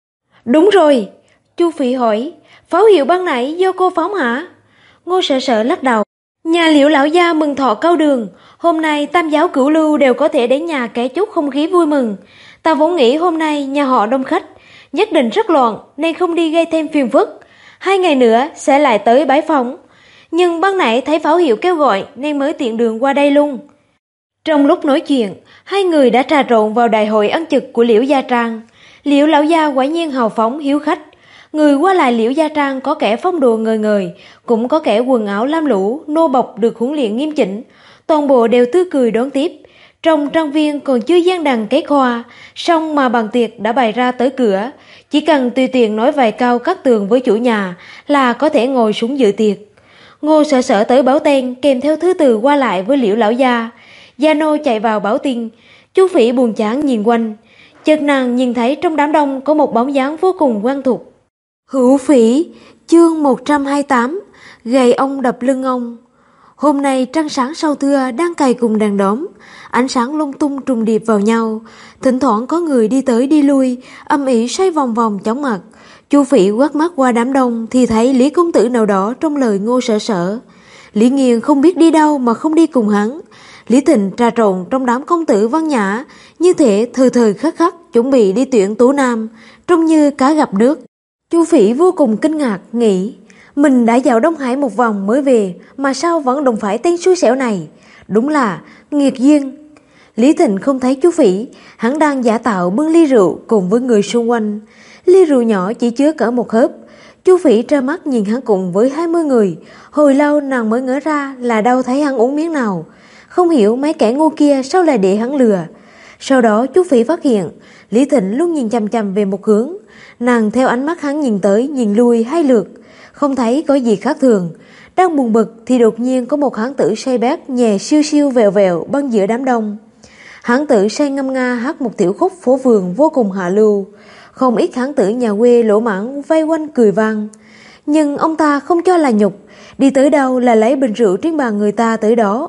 Đúng rồi, Chu Phỉ hỏi, pháo hiệu ban nãy do cô phóng hả? Ngô Sở Sở lắc đầu. Nhà Liễu lão gia mừng thọ cao đường, hôm nay tam giáo cửu lưu đều có thể đến nhà kẻ chút không khí vui mừng. Ta vốn nghĩ hôm nay nhà họ đông khách, nhất định rất loạn nên không đi gây thêm phiền phức. 2 ngày nữa sẽ lại tới bái phỏng. Nhưng ban nãy thấy pháo hiệu kêu gọi nên mới tiện đường qua đây luôn. Trong lúc nói chuyện, hai người đã trà trộn vào đại hội ân trực của Liễu Gia Trang. Liễu lão gia quả nhiên hào phóng hiếu khách. Người qua lại Liễu Gia Trang có kẻ phong độ ngời ngời, cũng có kẻ quần áo lam lũ, nô bộc được huấn luyện nghiêm chỉnh. Toàn bộ đều tươi cười đón tiếp. Trong trang viên còn chưa gian đằng kết hoa, song mà bàn tiệc đã bày ra tới cửa. Chỉ cần tùy tiện nói vài câu cắt tường với chủ nhà là có thể ngồi xuống dự tiệc. Ngô Sở Sở tới báo tên kèm theo thứ tự qua lại với Liễu lão gia. Gia nô chạy vào báo tin. Chu Phỉ buồn chán nhìn quanh. Chợt nàng nhìn thấy trong đám đông có một bóng dáng vô cùng quen thuộc. Hữu Phỉ, chương 128, gầy ông đập lưng ông. Hôm nay trăng sáng sau trưa đang cày cùng đàn đóm, ánh sáng lung tung trùng điệp vào nhau, thỉnh thoảng có người đi tới đi lui, âm ỉ xoay vòng vòng chóng mặt. Chu Phỉ quát mắt qua đám đông thì thấy Lý công tử nào đó trong lời Ngô Sở Sở. Lý Nghiên không biết đi đâu mà không đi cùng hắn. Lý Thịnh trà trộn trong đám công tử văn nhã, như thể thời thời khắc khắc chuẩn bị đi tuyển tú nam, trông như cá gặp nước. Chu Phỉ vô cùng kinh ngạc, nghĩ mình đã vào Đông Hải một vòng mới về mà sao vẫn đụng phải tên xui xẻo này, đúng là nghiệt duyên. Lý Thịnh không thấy Chu Phỉ, hắn đang giả tạo bưng ly rượu cùng với người xung quanh. Ly rượu nhỏ chỉ chứa cỡ một hớp. Chu Phỉ trơ mắt nhìn hắn cùng với 20 người, hồi lâu nàng mới ngỡ ra là đâu thấy hắn uống miếng nào. Không hiểu mấy kẻ ngu kia sao lại để hắn lừa. Sau đó Chu Phỉ phát hiện Lý Thịnh luôn nhìn chằm chằm về một hướng. Nàng theo ánh mắt hắn nhìn tới nhìn lui 2 lượt, không thấy có gì khác thường. Đang buồn bực thì đột nhiên có một hán tử say bét nhè siêu siêu vèo vèo băng giữa đám đông. Hán tử say ngâm nga hát một tiểu khúc phố phường vô cùng hạ lưu. Không ít hán tử nhà quê lỗ mãng vây quanh cười vang. Nhưng ông ta không cho là nhục, đi tới đâu là lấy bình rượu trên bàn người ta tới đó.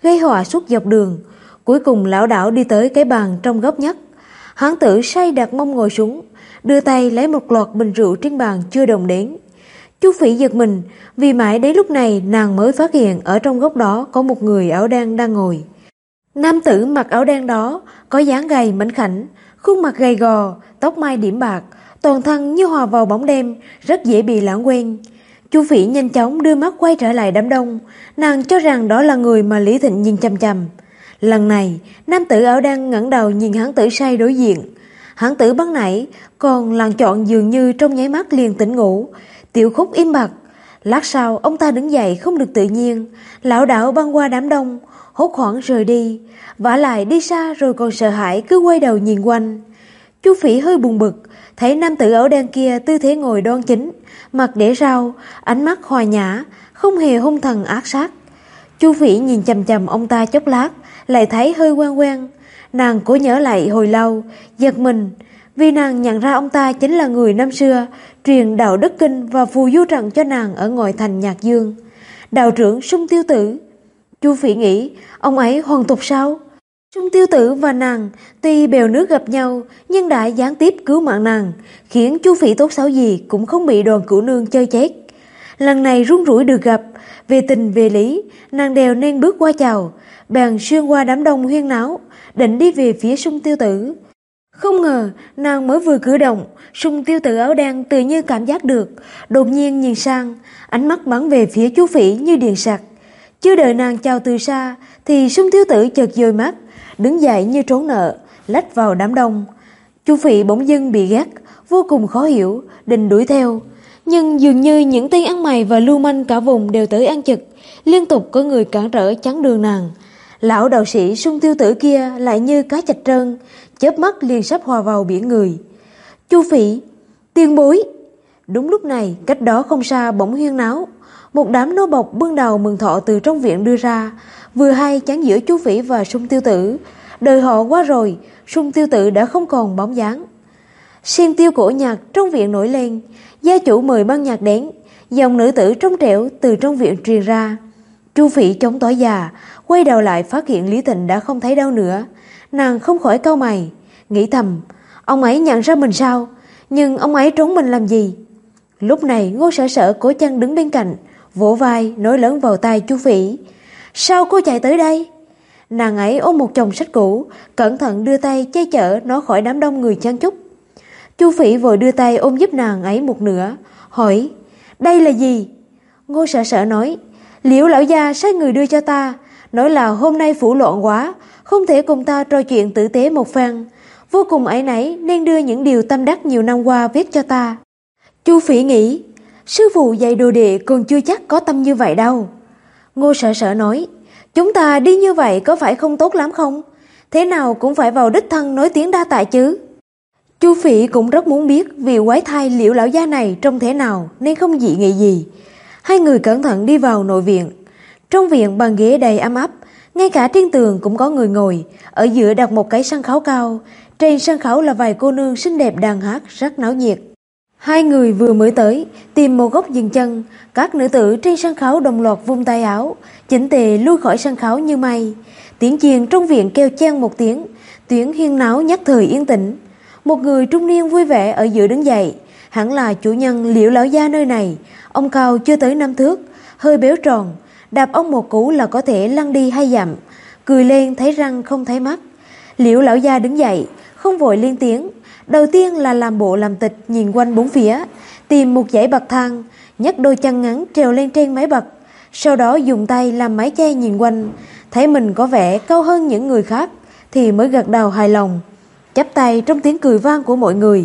gây họa suốt dọc đường. Cuối cùng lão đảo đi tới cái bàn trong góc nhất. Hán tử say đặt mông ngồi xuống, đưa tay lấy một loạt bình rượu trên bàn chưa đồng đến. Chu Phỉ giật mình, vì mãi đến lúc này nàng mới phát hiện ở trong góc đó có một người áo đen đang ngồi. Nam tử mặc áo đen đó có dáng gầy mảnh khảnh, khuôn mặt gầy gò, tóc mai điểm bạc, toàn thân như hòa vào bóng đêm, rất dễ bị lãng quên. Chu Phỉ nhanh chóng đưa mắt quay trở lại đám đông, nàng cho rằng đó là người mà Lý Thịnh nhìn chằm chằm. Lần này, nam tử áo đen ngẩng đầu nhìn hán tử say đối diện. Hán tử ban nãy còn làng chọn dường như trong nháy mắt liền tỉnh ngủ, Tiểu Khúc im bặt. Lát sau ông ta đứng dậy không được tự nhiên, lảo đảo băng qua đám đông, hốt hoảng rời đi. Vả lại đi xa rồi còn sợ hãi cứ quay đầu nhìn quanh. Chu Phỉ hơi buồn bực, thấy nam tử áo đen kia tư thế ngồi đoan chính, mặt để rau, ánh mắt hòa nhã, không hề hung thần ác sát. Chu Phỉ nhìn chằm chằm ông ta chốc lát, lại thấy hơi quen quen. Nàng cố nhớ lại hồi lâu, giật mình, vì nàng nhận ra ông ta chính là người năm xưa truyền đạo đức kinh và phù du trận cho nàng ở ngoại thành Nhạc Dương, đạo trưởng Sung Tiêu Tử. Chu Phỉ nghĩ, ông ấy hoàn tục sao? Sung Tiêu Tử và nàng tuy bèo nước gặp nhau nhưng đã gián tiếp cứu mạng nàng, khiến Chu Phỉ tốt xấu gì cũng không bị Đoàn Cửu Nương chơi chết. Lần này run rủi được gặp, về tình về lý, nàng đều nên bước qua chào, bèn xuyên qua đám đông huyên náo, định đi về phía Sung Tiêu Tử. Không ngờ nàng mới vừa cử động, Sung Tiêu Tử áo đen tự như cảm giác được, đột nhiên nhìn sang, ánh mắt bắn về phía Chu Phỉ như điện sạc. Chưa đợi nàng chào từ xa thì Sung Tiêu Tử chợt dời mắt, đứng dậy như trốn nợ, lách vào đám đông. Chu Phỉ bỗng dưng bị ghét, vô cùng khó hiểu, định đuổi theo, nhưng dường như những tên ăn mày và lưu manh cả vùng đều tới ăn chực, liên tục có người cản trở chắn đường nàng. Lão đạo sĩ Sung Tiêu Tử kia lại như cá chạch trơn, chớp mắt liền sắp hòa vào biển người. Chu Phỉ, tiền bối! Đúng lúc này, cách đó không xa bỗng huyên náo, một đám nô bộc bưng đầu mừng thọ từ trong viện đưa ra, vừa hay chắn giữa Chu Phỉ và Sung Tiêu Tử. Đời họ qua rồi, Sung Tiêu Tử đã không còn bóng dáng. Xiên tiêu cổ nhạc trong viện nổi lên, gia chủ mời ban nhạc đến, dòng nữ tử trong trẻo từ trong viện truyền ra. Chu Phỉ chống tỏi già, quay đầu lại phát hiện Lý Thịnh đã không thấy đâu nữa. Nàng không khỏi cau mày, nghĩ thầm, ông ấy nhận ra mình sao? Nhưng ông ấy trốn mình làm gì? Lúc này Ngô Sở Sở cố chăng đứng bên cạnh, vỗ vai nói lớn vào tai Chu Phỉ, sao cô chạy tới đây? Nàng ấy ôm một chồng sách cũ, cẩn thận đưa tay che chở nó khỏi đám đông người chen chúc. Chu Phỉ vội đưa tay ôm giúp nàng ấy một nửa, hỏi, đây là gì? Ngô Sở Sở nói, Liễu lão gia sai người đưa cho ta, nói là hôm nay phủ loạn quá, không thể cùng ta trò chuyện tử tế một phen, vô cùng áy náy nên đưa những điều tâm đắc nhiều năm qua viết cho ta. Chu Phỉ nghĩ, sư phụ dạy đồ đệ còn chưa chắc có tâm như vậy đâu. Ngô Sở Sở nói, chúng ta đi như vậy có phải không tốt lắm không? Thế nào cũng phải vào đích thân nói tiếng đa tạ chứ. Chu Phỉ cũng rất muốn biết vì quái thai Liễu lão gia này trông thế nào nên không dị nghị gì. Hai người cẩn thận đi vào nội viện. Trong viện bàn ghế đầy ấm áp, ngay cả trên tường cũng có người ngồi, ở giữa đặt một cái sân khấu cao, trên sân khấu là vài cô nương xinh đẹp đàn hát rất náo nhiệt. Hai người vừa mới tới, tìm một góc dừng chân, các nữ tử trên sân khấu đồng loạt vung tay áo, chỉnh tề lui khỏi sân khấu như mây. Tiếng chiêng trong viện kêu chen một tiếng huyên náo nhất thời yên tĩnh. Một người trung niên vui vẻ ở giữa đứng dậy, hẳn là chủ nhân Liễu lão gia nơi này. Ông cao chưa tới 5 thước, hơi béo tròn, đạp ông một cú là có thể lăn đi 2 dặm, cười lên thấy răng không thấy mắt. Liễu lão gia đứng dậy, không vội lên tiếng, đầu tiên là làm bộ làm tịch nhìn quanh bốn phía, tìm một dãy bậc thang, nhấc đôi chân ngắn trèo lên trên mái bậc, sau đó dùng tay làm mái che nhìn quanh, thấy mình có vẻ cao hơn những người khác thì mới gật đầu hài lòng, chắp tay trong tiếng cười vang của mọi người.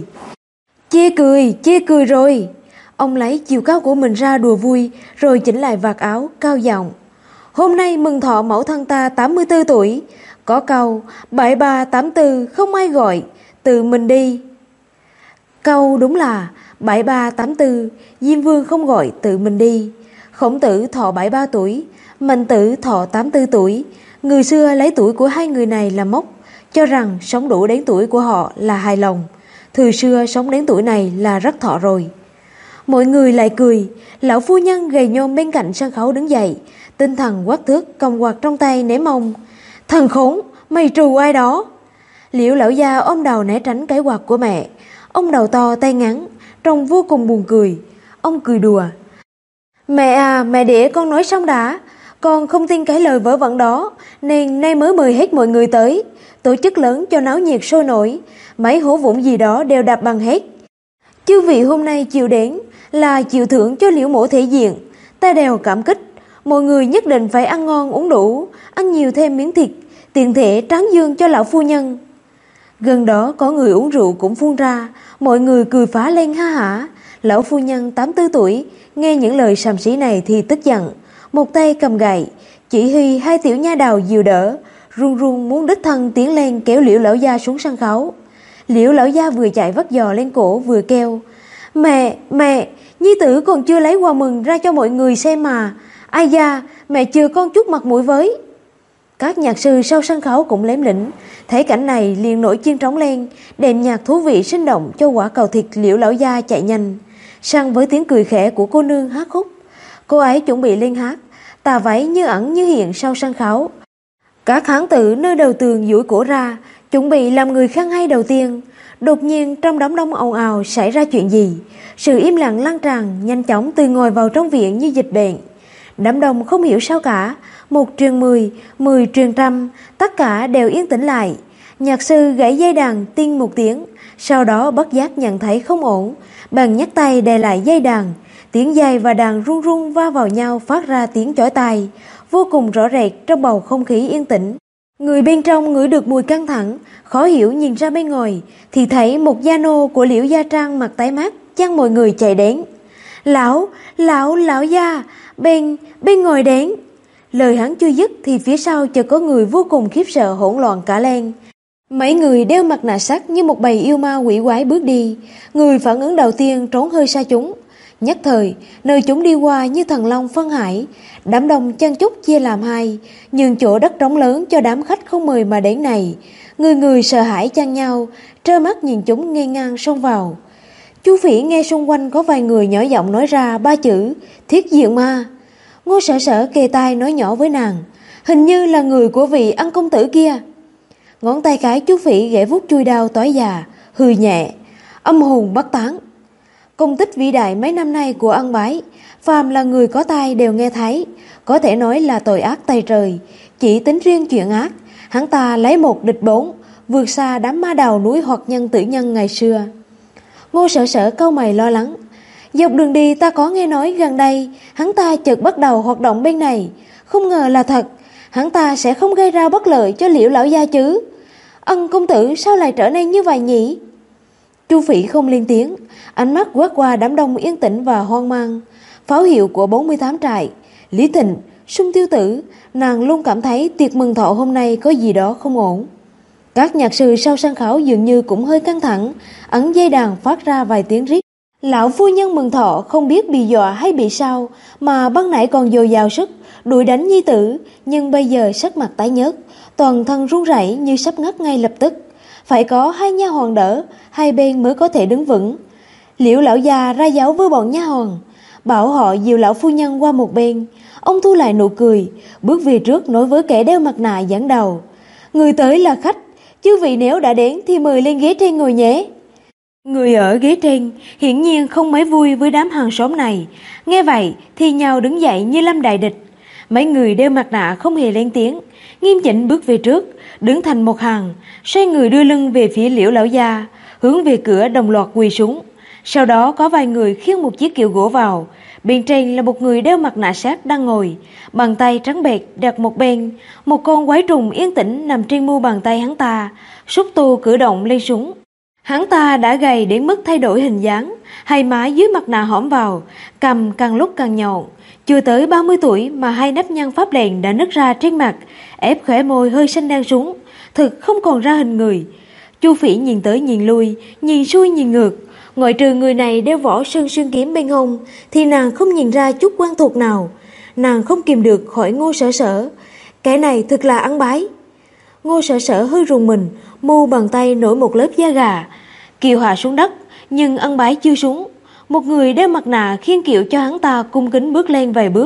Chê cười rồi. Ông lấy chiều cao của mình ra đùa vui, rồi chỉnh lại vạt áo, cao giọng. Hôm nay mừng thọ mẫu thân ta 84 tuổi, có câu 7384 không ai gọi, tự mình đi. Câu đúng là 7384, Diêm Vương không gọi tự mình đi. Khổng Tử thọ 73 tuổi, Mạnh Tử thọ 84 tuổi. Người xưa lấy tuổi của hai người này làm mốc, cho rằng sống đủ đến tuổi của họ là hài lòng. Thời xưa sống đến tuổi này là rất thọ rồi. Mọi người lại cười. Lão phu nhân gầy nhom bên cạnh sân khấu đứng dậy, Tinh thần quát thước cầm quạt trong tay ném ông. Thằng khốn, mày trù ai đó? Liễu lão gia ôm đầu né tránh cái quạt của mẹ. Ông đầu to tay ngắn, trông vô cùng buồn cười. Ông cười đùa. Mẹ à, mẹ để con nói xong đã. Con không tin cái lời vớ vẩn đó, nên nay mới mời hết mọi người tới, tổ chức lớn cho náo nhiệt sôi nổi. Mấy hổ vụng gì đó đều đạp bằng hết. Chư vị hôm nay chịu đến là chịu thưởng cho Liễu mổ thể diện, ta đều cảm kích. Mọi người nhất định phải ăn ngon uống đủ, ăn nhiều thêm miếng thịt, tiện thể tráng dương cho lão phu nhân. Gần đó có người uống rượu cũng phun ra, mọi người cười phá lên ha hả. Lão phu nhân 84 tuổi nghe những lời sàm sỉ này thì tức giận, một tay cầm gậy chỉ huy hai tiểu nha đầu dìu đỡ, run run muốn đích thân tiến lên kéo Liễu lão gia xuống sân khấu. Liễu lão gia vừa chạy vắt giò lên cổ vừa kêu. Mẹ, nhi tử còn chưa lấy quà mừng ra cho mọi người xem mà. Ai da, mẹ chừa con chút mặt mũi với. Các nhạc sư sau sân khấu cũng lém lĩnh, thấy cảnh này liền nổi chiên trống lên, đệm nhạc thú vị sinh động cho quả cầu thịt Liễu lão gia chạy nhanh. Sang với tiếng cười khẽ của cô nương hát khúc. Cô ấy chuẩn bị lên hát, tà váy như ẩn như hiện sau sân khấu. Các hán tử nơi đầu tường duỗi cổ ra, chuẩn bị làm người khen hay đầu tiên. Đột nhiên trong đám đông ồn ào xảy ra chuyện gì? Sự im lặng lan tràn nhanh chóng từ ngoài vào trong viện như dịch bệnh. Đám đông không hiểu sao cả, 1 truyền 10, 10 truyền trăm, tất cả đều yên tĩnh lại. Nhạc sư gãy dây đàn tiên một tiếng, sau đó bất giác nhận thấy không ổn, bèn nhấc tay đè lại dây đàn. Tiếng dây và đàn rung rung va vào nhau phát ra tiếng chói tai, vô cùng rõ rệt trong bầu không khí yên tĩnh. Người bên trong ngửi được mùi căng thẳng, khó hiểu nhìn ra bên ngoài thì thấy một gia nô của Liễu gia trang mặt tái mát chăn mọi người chạy đến. Lão gia, bên ngồi đến. Lời hắn chưa dứt thì phía sau chợt có người vô cùng khiếp sợ hỗn loạn cả lên. Mấy người đeo mặt nạ sắt như một bầy yêu ma quỷ quái bước đi. Người phản ứng đầu tiên trốn hơi xa chúng. Nhất thời, nơi chúng đi qua như thần long phân hải, đám đông chen chúc chia làm hai, nhường chỗ đất trống lớn cho đám khách không mời mà đến này. Người sợ hãi chăn nhau, trơ mắt nhìn chúng nghênh ngang xông vào. Chu Phỉ nghe xung quanh có vài người nhỏ giọng nói ra 3 chữ thiết diện ma. Ngô Sở Sở kề tai nói nhỏ với nàng, hình như là người của vị ân công tử kia. Ngón tay cái Chu Phỉ ghẻ vuốt chui đao tối già, hừ nhẹ, âm hồn bất tán. Công tích vĩ đại mấy năm nay của ân bái, phàm là người có tai đều nghe thấy, có thể nói là tội ác tày trời. Chỉ tính riêng chuyện ác, hắn ta lấy 1 địch 4, vượt xa đám ma đầu núi hoặc nhân tử nhân ngày xưa. Ngô Sở Sở cau mày lo lắng. Dọc đường đi ta có nghe nói gần đây hắn ta chợt bắt đầu hoạt động bên này, không ngờ là thật. Hắn ta sẽ không gây ra bất lợi cho Liễu lão gia chứ? Ân công tử sao lại trở nên như vậy nhỉ? Chu Phỉ không lên tiếng, ánh mắt quét qua đám đông yên tĩnh và hoang mang. Pháo hiệu của 48 trại, Lý Thịnh, Sung Tiêu Tử, nàng luôn cảm thấy tiệc mừng thọ hôm nay có gì đó không ổn. Các nhạc sư sau sân khấu dường như cũng hơi căng thẳng, ấn dây đàn phát ra vài tiếng rít. Lão phu nhân mừng thọ không biết bị dọa hay bị sao mà ban nãy còn dồi dào sức đuổi đánh nhi tử, nhưng bây giờ sắc mặt tái nhợt, toàn thân run rẩy như sắp ngất ngay lập tức. Phải có 2 nha hoàn đỡ, hai bên mới có thể đứng vững. Liễu lão già ra dấu với bọn nha hoàn, bảo họ dìu lão phu nhân qua một bên. Ông thu lại nụ cười, bước về trước nói với kẻ đeo mặt nạ dẫn đầu. Người tới là khách, chư vị nếu đã đến thì mời lên ghế trên ngồi nhé. Người ở ghế trên hiển nhiên không mấy vui với đám hàng xóm này, nghe vậy thì nhào đứng dậy như lâm đại địch. Mấy người đeo mặt nạ không hề lên tiếng, nghiêm chỉnh bước về trước, đứng thành một hàng, xoay người đưa lưng về phía Liễu lão gia, hướng về cửa đồng loạt quỳ xuống. Sau đó có vài người khiêng một chiếc kiệu gỗ vào, bên trên là một người đeo mặt nạ sắt đang ngồi, bàn tay trắng bệch đặt một bên, một con quái trùng yên tĩnh nằm trên mu bàn tay hắn ta, xúc tu cử động lên xuống. Hắn ta đã gầy đến mức thay đổi hình dáng, hai má dưới mặt nạ hõm vào, cằm càng lúc càng nhọn. Chưa tới 30 tuổi mà 2 nếp nhăn pháp lệnh đã nứt ra trên mặt, ép khóe môi hơi xanh đen xuống, thực không còn ra hình người. Chu Phỉ nhìn tới nhìn lui, nhìn xuôi nhìn ngược, ngoại trừ người này đeo vỏ sơn xuyên kiếm bên hông thì nàng không nhìn ra chút quen thuộc nào. Nàng không kìm được hỏi Ngô Sở Sở, cái này thực là ân bái? Ngô Sở Sở hơi rùng mình, mu bàn tay nổi một lớp da gà. Kiều hạ xuống đất, nhưng ân bái chưa xuống. Một người đeo mặt nạ khiêng kiệu cho hắn ta cung kính bước lên vài bước.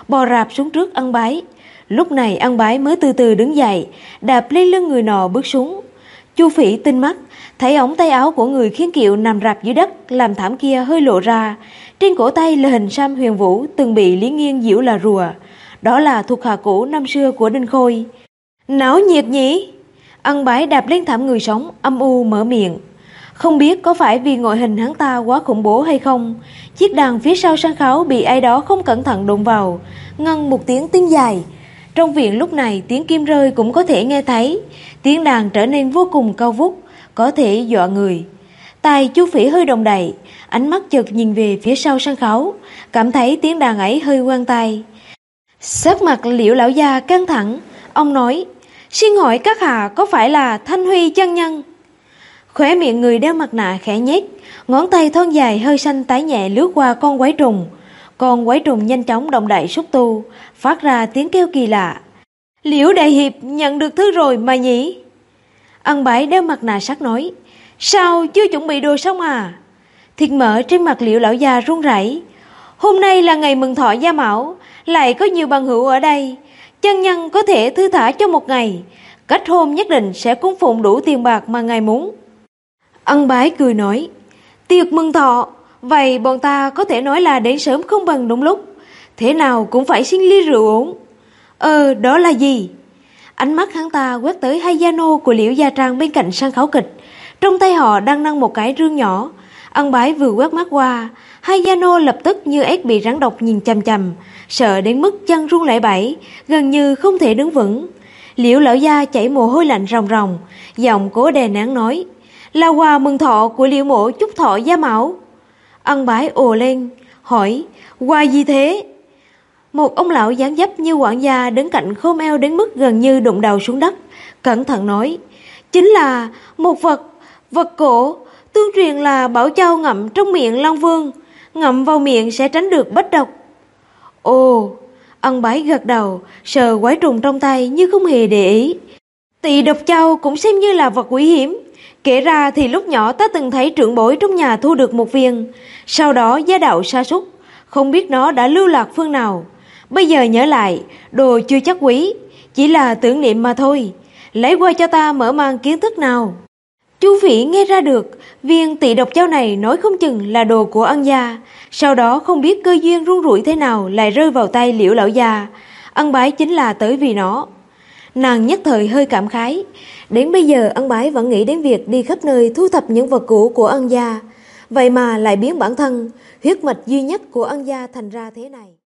bò rạp xuống trước ân bái. Lúc này ân bái mới từ từ đứng dậy, đạp lên lưng người nọ bước xuống. Chu Phỉ tinh mắt, thấy ống tay áo của người khiêng kiệu nằm rạp dưới đất làm thảm kia hơi lộ ra. Trên cổ tay là hình xăm huyền vũ từng bị Lý Nghiên giễu là rùa. Đó là thuộc hạ cũ năm xưa của Đinh Khôi. Náo nhiệt nhỉ? Ân bái đạp lên thảm người sống, âm u mở miệng. Không biết có phải vì ngoại hình hắn ta quá khủng bố hay không, chiếc đàn phía sau sân khấu bị ai đó không cẩn thận đụng vào, ngân một tiếng tiếng dài. Trong viện lúc này tiếng kim rơi cũng có thể nghe thấy, tiếng đàn trở nên vô cùng cao vút, có thể dọa người. Tai Chu Phỉ hơi động đậy, ánh mắt chợt nhìn về phía sau sân khấu, cảm thấy tiếng đàn ấy hơi quen tai. Sắc mặt Liễu lão gia căng thẳng, ông nói: "Xin hỏi các hạ có phải là Thanh Huy chân nhân?" Khóe miệng người đeo mặt nạ khẽ nhếch, ngón tay thon dài hơi xanh tái nhẹ lướt qua con quái trùng. Con quái trùng nhanh chóng động đậy xúc tu, phát ra tiếng kêu kỳ lạ. "Liễu đại hiệp nhận được thư rồi mà nhỉ?" Ân bái đeo mặt nạ sắt nói: "Sao chưa chuẩn bị đồ xong à?" Thịt mỡ trên mặt Liễu lão già run rẩy. "Hôm nay là ngày mừng thọ Gia Mão, lại có nhiều bằng hữu ở đây, chân nhân có thể thư thả cho một ngày, kết hôn nhất định sẽ cung phụng đủ tiền bạc mà ngài muốn." Ân bái cười nói: "Tiệc mừng thọ, vậy bọn ta có thể nói là đến sớm không bằng đúng lúc, thế nào cũng phải xin ly rượu uống." Đó là gì?" Ánh mắt hắn ta quét tới hai gia nô của Liễu Gia Trang bên cạnh sân khấu kịch, trong tay họ đang nâng một cái rương nhỏ. Ân bái vừa quét mắt qua, hai gia nô lập tức như ếch bị rắn độc nhìn chằm chằm, sợ đến mức chân run lẩy bẩy, gần như không thể đứng vững. Liễu lão gia chảy mồ hôi lạnh ròng ròng, giọng cố đè nén nói: "Là quà mừng thọ của Liễu mộ chúc thọ Gia Mão." Ân bái ồ lên, hỏi: "Quà gì thế?" Một ông lão dáng dấp như quản gia đứng cạnh khom eo đến mức gần như đụng đầu xuống đất, cẩn thận nói: "Chính là một vật cổ, tương truyền là bảo châu ngậm trong miệng Long Vương, ngậm vào miệng sẽ tránh được bách độc." Ồ, Ân bái gật đầu, sờ quái trùng trong tay như không hề để ý. Tỳ độc châu cũng xem như là vật quý hiếm. Kể ra thì lúc nhỏ ta từng thấy trưởng bối trong nhà thu được một viên, sau đó gia đạo sa sút, không biết nó đã lưu lạc phương nào. Bây giờ nhớ lại, đồ chưa chắc quý, chỉ là tưởng niệm mà thôi. Lấy qua cho ta mở mang kiến thức nào. Chu Phỉ nghe ra được viên tỳ độc châu này nói không chừng là đồ của Ân gia, sau đó không biết cơ duyên run rủi thế nào lại rơi vào tay Liễu lão gia. Ân bái chính là tới vì nó. Nàng nhất thời hơi cảm khái. Đến bây giờ Ân bái vẫn nghĩ đến việc đi khắp nơi thu thập những vật cũ của Ân gia, vậy mà lại biến bản thân, huyết mạch duy nhất của Ân gia thành ra thế này.